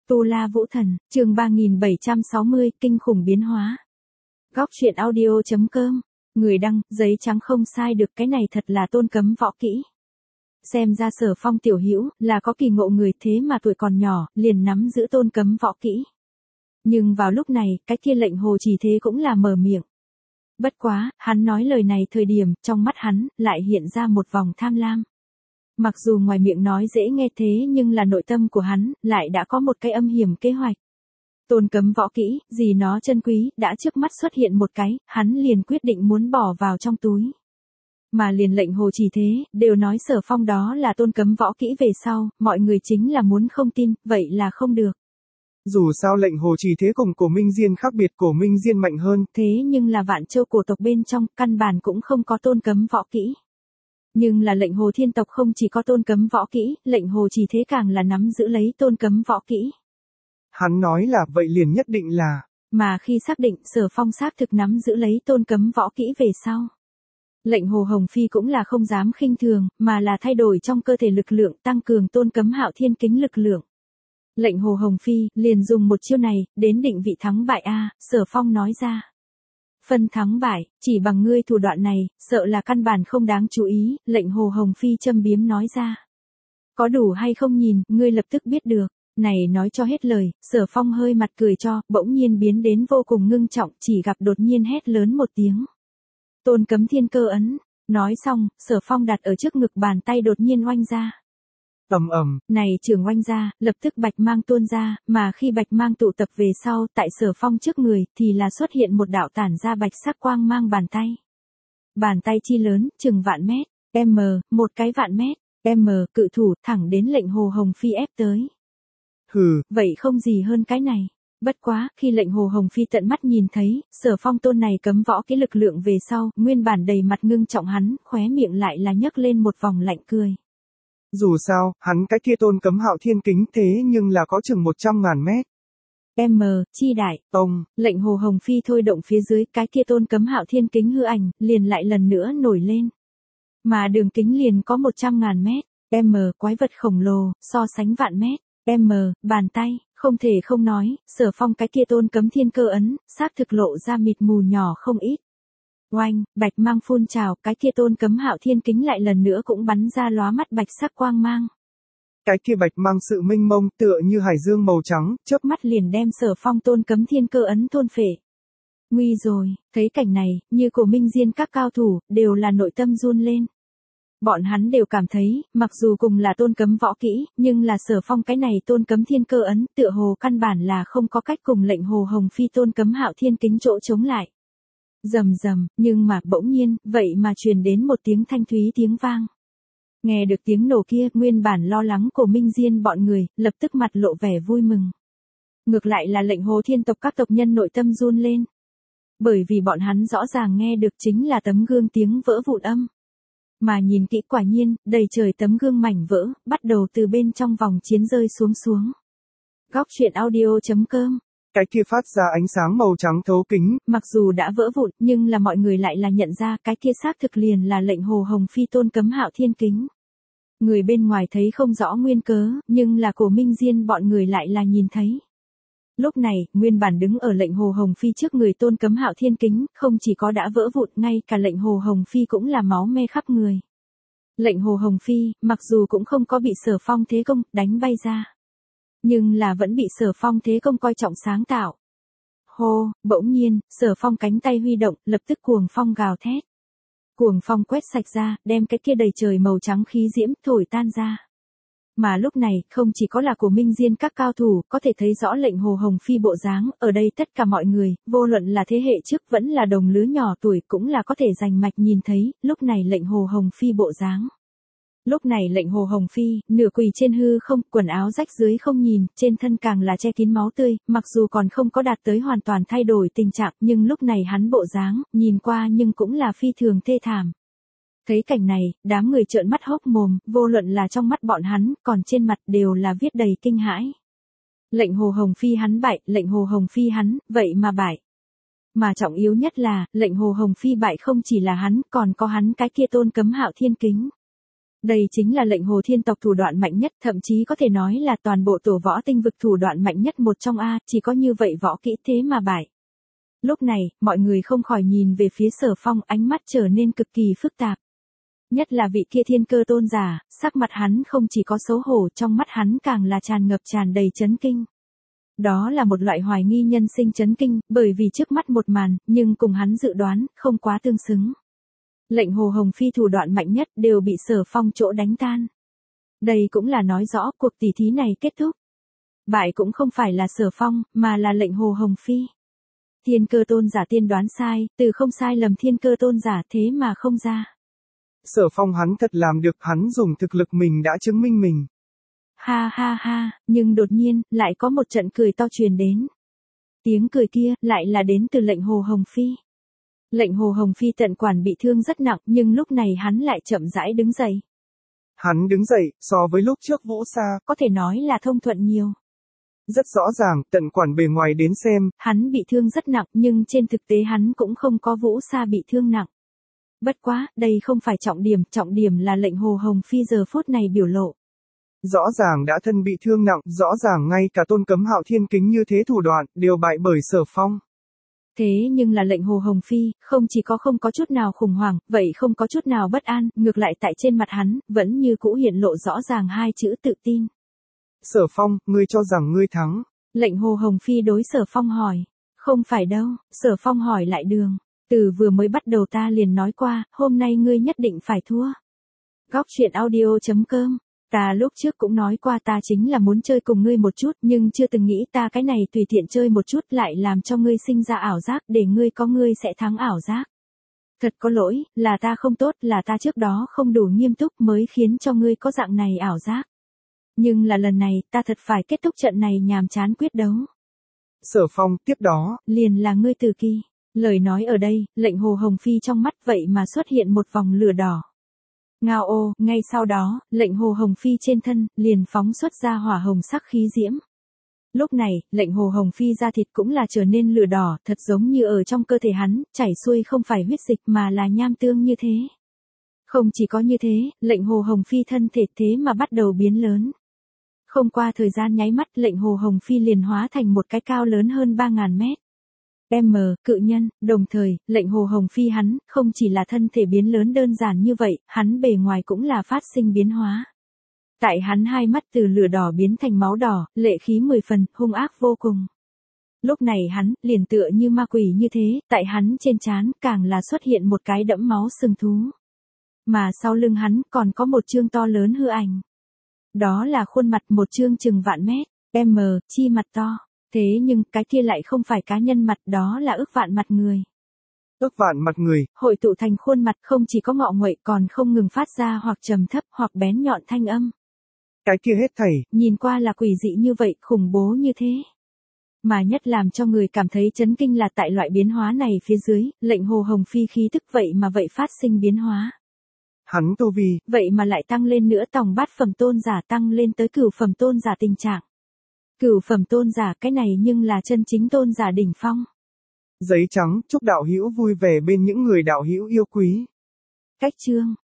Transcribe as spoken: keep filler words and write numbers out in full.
Tu La Vũ Thần, chương ba nghìn bảy trăm sáu mươi, kinh khủng biến hóa. Góc truyện audio chấm com, người đăng, giấy trắng không sai được, cái này thật là tôn cấm võ kỹ. Xem ra Sở Phong tiểu hữu là có kỳ ngộ người, thế mà tuổi còn nhỏ, liền nắm giữ tôn cấm võ kỹ. Nhưng vào lúc này, cái kia lệnh hồ chỉ thế cũng là mở miệng. Bất quá, hắn nói lời này thời điểm, trong mắt hắn, lại hiện ra một vòng tham lam. Mặc dù ngoài miệng nói dễ nghe thế nhưng là nội tâm của hắn, lại đã có một cái âm hiểm kế hoạch. Tôn cấm võ kỹ, gì nó chân quý, đã trước mắt xuất hiện một cái, hắn liền quyết định muốn bỏ vào trong túi. Mà liền lệnh hồ chỉ thế, đều nói Sở Phong đó là tôn cấm võ kỹ về sau, mọi người chính là muốn không tin, vậy là không được. Dù sao lệnh hồ chỉ thế cùng Cổ Minh Diên khác biệt, Cổ Minh Diên mạnh hơn. Thế nhưng là Vạn Châu cổ tộc bên trong, căn bản cũng không có tôn cấm võ kỹ. Nhưng là lệnh hồ thiên tộc không chỉ có tôn cấm võ kỹ, lệnh hồ chỉ thế càng là nắm giữ lấy tôn cấm võ kỹ. Hắn nói là vậy liền nhất định là. Mà khi xác định Sở Phong xác thực nắm giữ lấy tôn cấm võ kỹ về sau. Lệnh hồ Hồng Phi cũng là không dám khinh thường, mà là thay đổi trong cơ thể lực lượng, tăng cường tôn cấm Hạo Thiên kính lực lượng. Lệnh hồ Hồng Phi liền dùng một chiêu này, đến định vị thắng bại a. Sở Phong nói ra. Phân thắng bại, chỉ bằng ngươi thủ đoạn này, sợ là căn bản không đáng chú ý, lệnh hồ Hồng Phi châm biếm nói ra. Có đủ hay không nhìn, ngươi lập tức biết được. Này nói cho hết lời, Sở Phong hơi mặt cười cho, bỗng nhiên biến đến vô cùng ngưng trọng, chỉ gặp đột nhiên hét lớn một tiếng. Tôn cấm thiên cơ ấn, nói xong, Sở Phong đặt ở trước ngực bàn tay đột nhiên oanh ra. Ầm ầm, này trường oanh ra, lập tức bạch mang tuôn ra, mà khi bạch mang tụ tập về sau, tại Sở Phong trước người, thì là xuất hiện một đạo tản ra bạch sắc quang mang bàn tay. Bàn tay chi lớn, chừng vạn mét, m, một cái vạn mét, m, cự thủ, thẳng đến lệnh hồ Hồng Phi ép tới. Hừ, vậy không gì hơn cái này. Bất quá, khi lệnh hồ Hồng Phi tận mắt nhìn thấy, Sở Phong tôn này cấm võ cái lực lượng về sau, nguyên bản đầy mặt ngưng trọng hắn, khóe miệng lại là nhấc lên một vòng lạnh cười. Dù sao, hắn cái kia tôn cấm Hạo Thiên kính thế nhưng là có chừng một trăm ngàn mét. M, chi đại, Ông, lệnh hồ Hồng Phi thôi động phía dưới cái kia tôn cấm Hạo Thiên kính hư ảnh, liền lại lần nữa nổi lên. Mà đường kính liền có một trăm ngàn mét, M, quái vật khổng lồ, so sánh vạn mét, M, bàn tay, không thể không nói, Sở Phong cái kia tôn cấm thiên cơ ấn, xác thực lộ ra mịt mù nhỏ không ít. Oanh, bạch mang phun trào, cái kia tôn cấm Hạo Thiên kính lại lần nữa cũng bắn ra lóa mắt bạch sắc quang mang. Cái kia bạch mang sự minh mông tựa như hải dương màu trắng, chớp mắt liền đem Sở Phong tôn cấm thiên cơ ấn thôn phệ. Nguy rồi, thấy cảnh này, như Cổ Minh Diên các cao thủ, đều là nội tâm run lên. Bọn hắn đều cảm thấy, mặc dù cùng là tôn cấm võ kỹ, nhưng là Sở Phong cái này tôn cấm thiên cơ ấn, tựa hồ căn bản là không có cách cùng lệnh hồ Hồng Phi tôn cấm Hạo Thiên kính chỗ chống lại. Rầm rầm, nhưng mà bỗng nhiên, vậy mà truyền đến một tiếng thanh thúy tiếng vang. Nghe được tiếng nổ kia, nguyên bản lo lắng của Minh Diên bọn người, lập tức mặt lộ vẻ vui mừng. Ngược lại là lệnh hồ thiên tộc các tộc nhân nội tâm run lên. Bởi vì bọn hắn rõ ràng nghe được chính là tấm gương tiếng vỡ vụn âm. Mà nhìn kỹ quả nhiên, đầy trời tấm gương mảnh vỡ, bắt đầu từ bên trong vòng chiến rơi xuống xuống. Góc truyện audio chấm com. Cái kia phát ra ánh sáng màu trắng thấu kính. Mặc dù đã vỡ vụn, nhưng là mọi người lại là nhận ra cái kia xác thực liền là lệnh hồ Hồng Phi tôn cấm Hạo Thiên kính. Người bên ngoài thấy không rõ nguyên cớ, nhưng là Cổ Minh Diên bọn người lại là nhìn thấy. Lúc này, nguyên bản đứng ở lệnh hồ Hồng Phi trước người tôn cấm Hạo Thiên kính, không chỉ có đã vỡ vụn, ngay cả lệnh hồ Hồng Phi cũng là máu me khắp người. Lệnh hồ Hồng Phi, mặc dù cũng không có bị Sở Phong thế công, đánh bay ra. Nhưng là vẫn bị Sở Phong thế công coi trọng sáng tạo. Hô, bỗng nhiên, Sở Phong cánh tay huy động, lập tức cuồng phong gào thét. Cuồng phong quét sạch ra, đem cái kia đầy trời màu trắng khí diễm, thổi tan ra. Mà lúc này, không chỉ có là của Minh Diên các cao thủ, có thể thấy rõ lệnh hồ Hồng Phi bộ dáng, ở đây tất cả mọi người, vô luận là thế hệ trước vẫn là đồng lứa nhỏ tuổi cũng là có thể rành mạch nhìn thấy, lúc này lệnh hồ Hồng Phi bộ dáng. Lúc này lệnh hồ Hồng Phi, nửa quỳ trên hư không, quần áo rách dưới không nhìn, trên thân càng là che kín máu tươi, mặc dù còn không có đạt tới hoàn toàn thay đổi tình trạng, nhưng lúc này hắn bộ dáng, nhìn qua nhưng cũng là phi thường thê thảm. Thấy cảnh này, đám người trợn mắt hốc mồm, vô luận là trong mắt bọn hắn, còn trên mặt đều là viết đầy kinh hãi. Lệnh hồ Hồng Phi hắn bại, lệnh hồ Hồng Phi hắn, vậy mà bại. Mà trọng yếu nhất là, lệnh hồ Hồng Phi bại không chỉ là hắn, còn có hắn cái kia tôn cấm Hạo Thiên kính. Đây chính là lệnh Hồ Thiên tộc thủ đoạn mạnh nhất, thậm chí có thể nói là toàn bộ tổ võ tinh vực thủ đoạn mạnh nhất một trong A, chỉ có như vậy võ kỹ thế mà bại. Lúc này, mọi người không khỏi nhìn về phía Sở Phong, ánh mắt trở nên cực kỳ phức tạp. Nhất là vị kia thiên cơ tôn giả, sắc mặt hắn không chỉ có xấu hổ, trong mắt hắn càng là tràn ngập tràn đầy chấn kinh. Đó là một loại hoài nghi nhân sinh chấn kinh, bởi vì trước mắt một màn, nhưng cùng hắn dự đoán, không quá tương xứng. Lệnh Hồ Hồng Phi thủ đoạn mạnh nhất đều bị Sở Phong chỗ đánh tan. Đây cũng là nói rõ cuộc tỷ thí này kết thúc. Bại cũng không phải là Sở Phong, mà là lệnh Hồ Hồng Phi. Thiên cơ tôn giả tiên đoán sai, từ không sai lầm thiên cơ tôn giả thế mà không ra. Sở Phong hắn thật làm được, hắn dùng thực lực mình đã chứng minh mình. Ha ha ha, nhưng đột nhiên, lại có một trận cười to truyền đến. Tiếng cười kia, lại là đến từ lệnh Hồ Hồng Phi. Lệnh Hồ Hồng Phi tận quản bị thương rất nặng, nhưng lúc này hắn lại chậm rãi đứng dậy. Hắn đứng dậy, so với lúc trước Vũ Sa, có thể nói là thông thuận nhiều. Rất rõ ràng, tận quản bề ngoài đến xem, hắn bị thương rất nặng, nhưng trên thực tế hắn cũng không có Vũ Sa bị thương nặng. Bất quá, đây không phải trọng điểm, trọng điểm là lệnh Hồ Hồng Phi giờ phút này biểu lộ. Rõ ràng đã thân bị thương nặng, rõ ràng ngay cả Tôn Cấm Hạo Thiên Kính như thế thủ đoạn, đều bại bởi Sở Phong. Thế nhưng là lệnh Hồ Hồng Phi, không chỉ có không có chút nào khủng hoảng, vậy không có chút nào bất an, ngược lại tại trên mặt hắn, vẫn như cũ hiện lộ rõ ràng hai chữ tự tin. Sở Phong, ngươi cho rằng ngươi thắng. Lệnh Hồ Hồng Phi đối Sở Phong hỏi. Không phải đâu, Sở Phong hỏi lại đường. Từ vừa mới bắt đầu ta liền nói qua, hôm nay ngươi nhất định phải thua. Góc truyện audio chấm com. Ta lúc trước cũng nói qua ta chính là muốn chơi cùng ngươi một chút, nhưng chưa từng nghĩ ta cái này tùy tiện chơi một chút lại làm cho ngươi sinh ra ảo giác, để ngươi có ngươi sẽ thắng ảo giác. Thật có lỗi, là ta không tốt, là ta trước đó không đủ nghiêm túc mới khiến cho ngươi có dạng này ảo giác. Nhưng là lần này, ta thật phải kết thúc trận này nhàm chán quyết đấu. Sở Phong, tiếp đó, liền là ngươi Từ Kỳ. Lời nói ở đây, lệnh Hồ Hồng Phi trong mắt vậy mà xuất hiện một vòng lửa đỏ. Ngao ô, ngay sau đó, lệnh Hồ Hồng Phi trên thân, liền phóng xuất ra hỏa hồng sắc khí diễm. Lúc này, lệnh Hồ Hồng Phi da thịt cũng là trở nên lửa đỏ, thật giống như ở trong cơ thể hắn, chảy xuôi không phải huyết dịch mà là nham tương như thế. Không chỉ có như thế, lệnh Hồ Hồng Phi thân thể thế mà bắt đầu biến lớn. Không qua thời gian nháy mắt, lệnh Hồ Hồng Phi liền hóa thành một cái cao lớn hơn ba ngàn mét. M, cự nhân, đồng thời, lệnh Hồ Hồng Phi hắn, không chỉ là thân thể biến lớn đơn giản như vậy, hắn bề ngoài cũng là phát sinh biến hóa. Tại hắn hai mắt từ lửa đỏ biến thành máu đỏ, lệ khí mười phần, hung ác vô cùng. Lúc này hắn, liền tựa như ma quỷ như thế, tại hắn trên trán, càng là xuất hiện một cái đẫm máu sừng thú. Mà sau lưng hắn, còn có một chương to lớn hư ảnh. Đó là khuôn mặt một chương chừng vạn mét, M, chi mặt to. Thế nhưng, cái kia lại không phải cá nhân mặt, đó là ức vạn mặt người. Ức vạn mặt người, hội tụ thành khuôn mặt không chỉ có ngọ nguậy còn không ngừng phát ra hoặc trầm thấp hoặc bén nhọn thanh âm. Cái kia hết thảy, nhìn qua là quỷ dị như vậy, khủng bố như thế. Mà nhất làm cho người cảm thấy chấn kinh là tại loại biến hóa này phía dưới, lệnh Hồ Hồng Phi khí tức vậy mà vậy phát sinh biến hóa. Hắn tu vi, vậy mà lại tăng lên nữa, tòng bát phẩm tôn giả tăng lên tới cửu phẩm tôn giả tình trạng. Cửu phẩm tôn giả, cái này nhưng là chân chính tôn giả đỉnh phong. Giấy trắng, chúc đạo hữu vui vẻ bên những người đạo hữu yêu quý. Cách chương